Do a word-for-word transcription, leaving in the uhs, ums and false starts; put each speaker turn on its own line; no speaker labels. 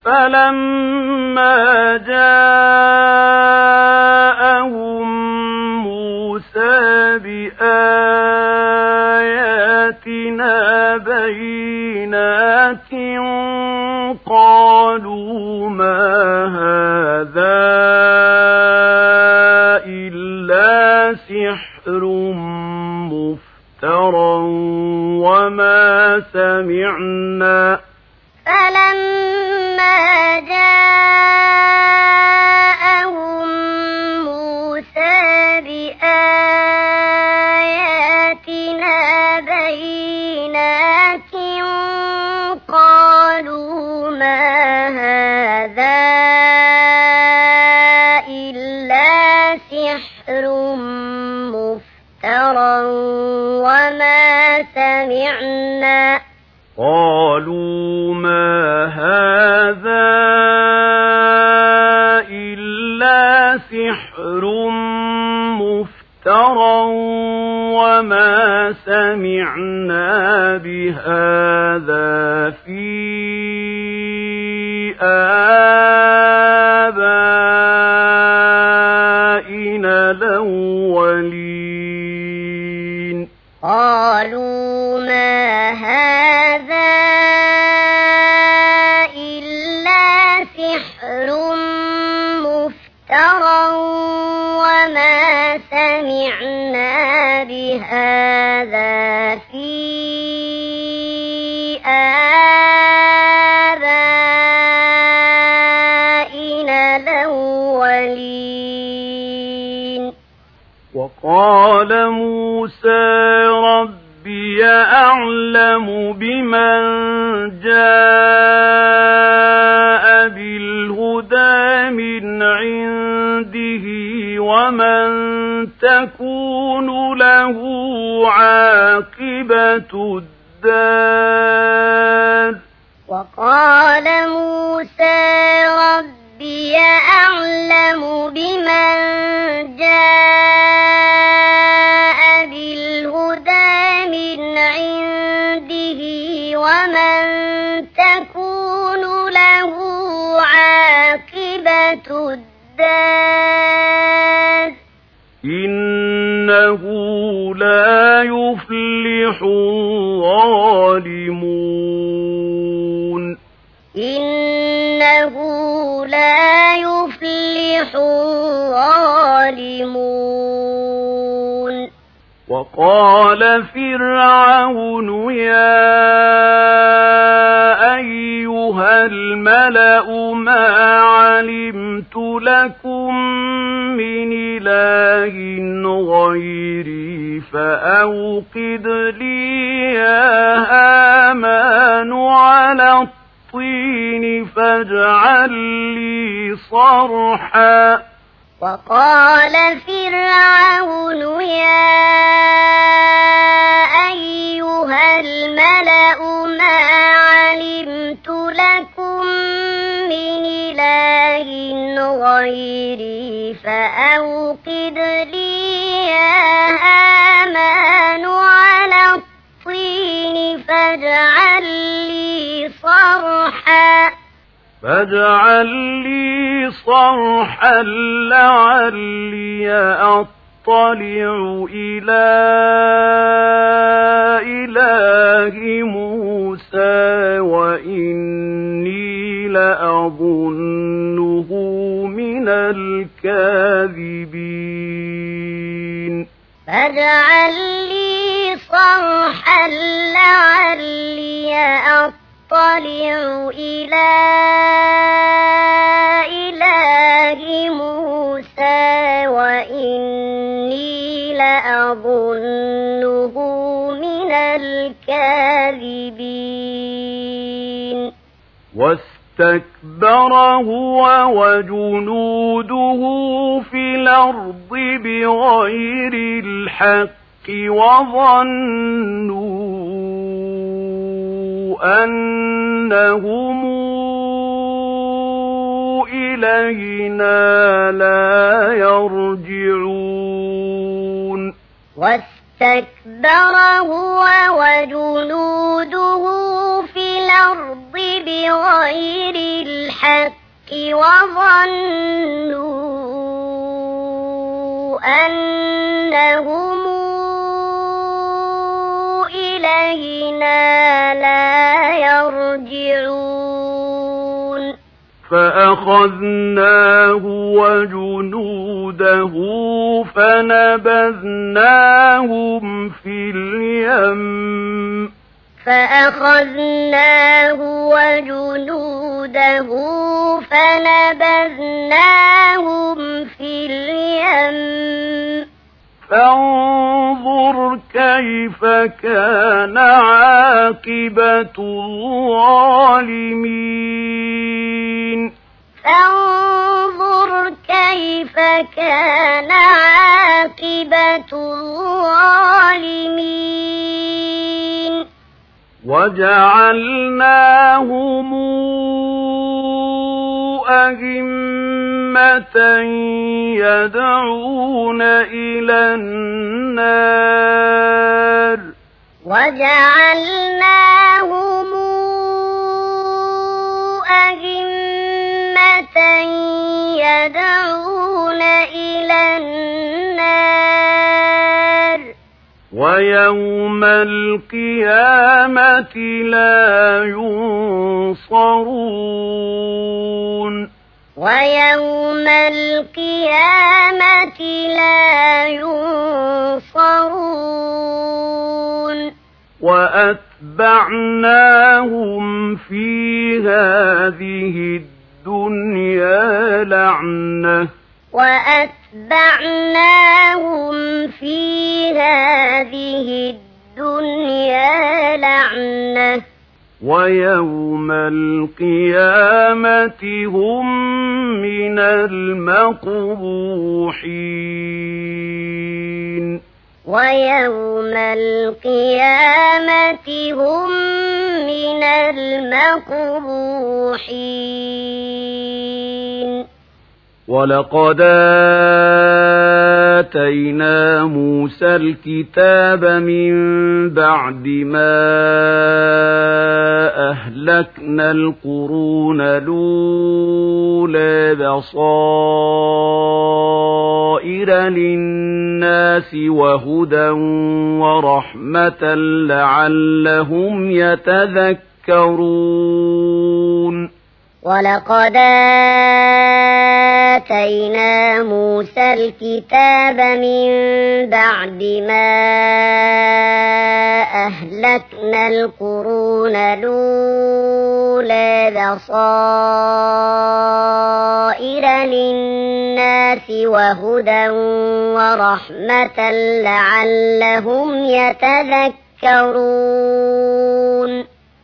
فلما جاءهم موسى بآياتنا بينات قالوا ما هذا إلا سحر مفترى وما سمعنا
فلما جاءهم موسى بآياتنا بينات قالوا ما هذا إلا سحر مفترى وما سمعنا
قالوا ما هذا إلا سحر مفترى وما سمعنا بهذا في آبائنا الأولين
قالوا ما هذا إلا سحر مفترى وما سمعنا بهذا في آبائنا الأولين
وقال موسى ربي أعلم بمن جاء بالهدى من عنده ومن تكون له عاقبة الدار
وقال موسى ربي أعلم بمن جاء بالهدى من عنده ومن تكون له عاقبة الدار
إنه لا يفلح الظالمون
إنه لا يفلح الظالمون
وقال فرعون يا أيها الملأ ما علمت لكم من إله غيري فأوقد لي يا هامان على الطين فاجعل لي صرحا
وقال فرعون يا أيها الملأ ما علمت لكم من إله غيري فأوقد لي يا هامان على الطين فاجعل لي صرحا
فاجعل لي صرحا لعلي أطلع إلى إله موسى وإني لأظنه من الكاذبين
فاجعل لي صرحا لعلي أطلع إلى إله موسى وإني لأظنه من الكاذبين
واستكبر هو وجنوده في الأرض بغير الحق وظنوا أنهم إلينا لا يرجعون
واستكبر هو وجنوده في الأرض الأرض بغير الحق وظنوا أنهم إلينا لا يرجعون
فأخذناه وجنوده فنبذناهم في اليم
فأخذناه وجنوده فنبذناهم في اليم
فانظر كيف كان عاقبة الظالمين
فانظر كيف كان عاقبة الظالمين
وجعلناهم أئمة يدعون إلى النار
وجعلناهم أئمة يدعون إلى النار
ويوم القيامة لا ينصرون
ويوم القيامة لا ينصرون
وأتبعناهم في هذه الدنيا لعنة
وأتبعناهم في هذه الدنيا لعنة
ويوم القيامة هم من المقبوحين
ويوم القيامة هم من المقبوحين
ولقد آتينا موسى الكتاب من بعد ما أهلكنا القرون الأولى بصائر للناس وهدى ورحمة لعلهم يتذكرون
ولقد آتينا موسى الكتاب من بعد ما أهلكنا القرون الأولى بصائر للناس وهدى ورحمة لعلهم يتذكرون